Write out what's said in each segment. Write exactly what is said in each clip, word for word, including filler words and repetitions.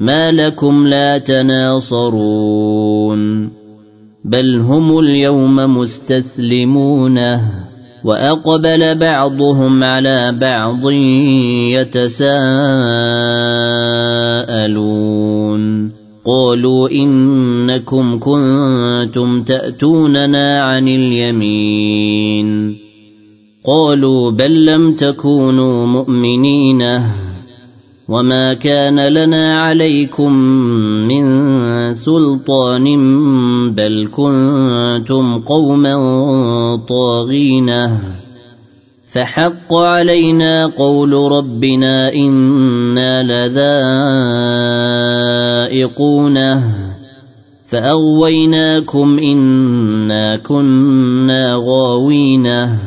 ما لكم لا تناصرون بل هم اليوم مستسلمون وأقبل بعضهم على بعض يتساءلون قالوا إنكم كنتم تأتوننا عن اليمين قالوا بل لم تكونوا مؤمنين وما كان لنا عليكم من سلطان بل كنتم قوما طاغين فحق علينا قول ربنا إنا لذائقون فأغويناكم إنا كنا غاوين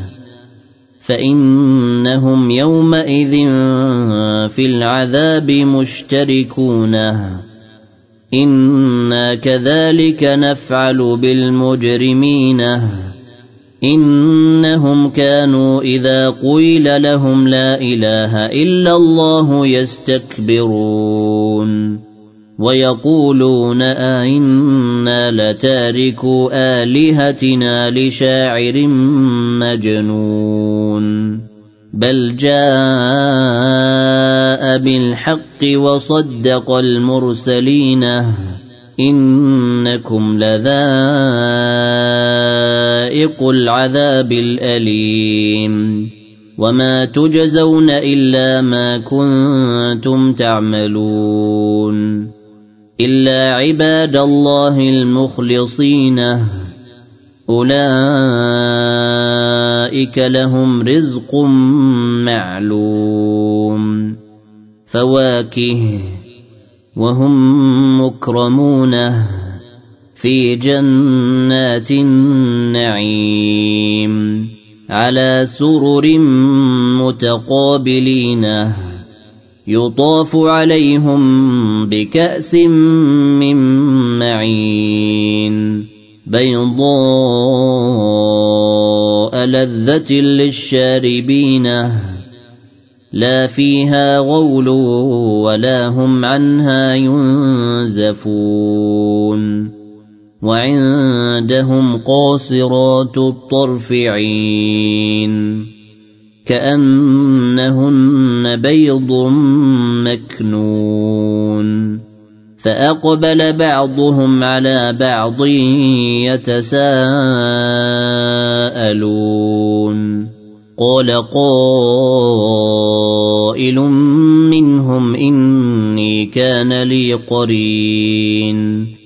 فإنهم يومئذ في العذاب مشتركون إنا كذلك نفعل بالمجرمين إنهم كانوا إذا قيل لهم لا إله إلا الله يستكبرون ويقولون أئنا لتاركو آلهتنا لشاعر مجنون بل جاء بالحق وصدق المرسلين إنكم لذائق العذاب الأليم وما تجزون إلا ما كنتم تعملون إلا عباد الله المخلصين أولئك لهم رزق معلوم فواكه وهم مكرمون في جنات النعيم على سرر متقابلين يطاف عليهم بكأس من معين بيضاء لذة للشاربين لا فيها غول ولا هم عنها ينزفون وعندهم قاصرات الطرف عين كأنهن بيض مكنون فأقبل بعضهم على بعض يتساءلون قال قائل منهم إني كان لي قرين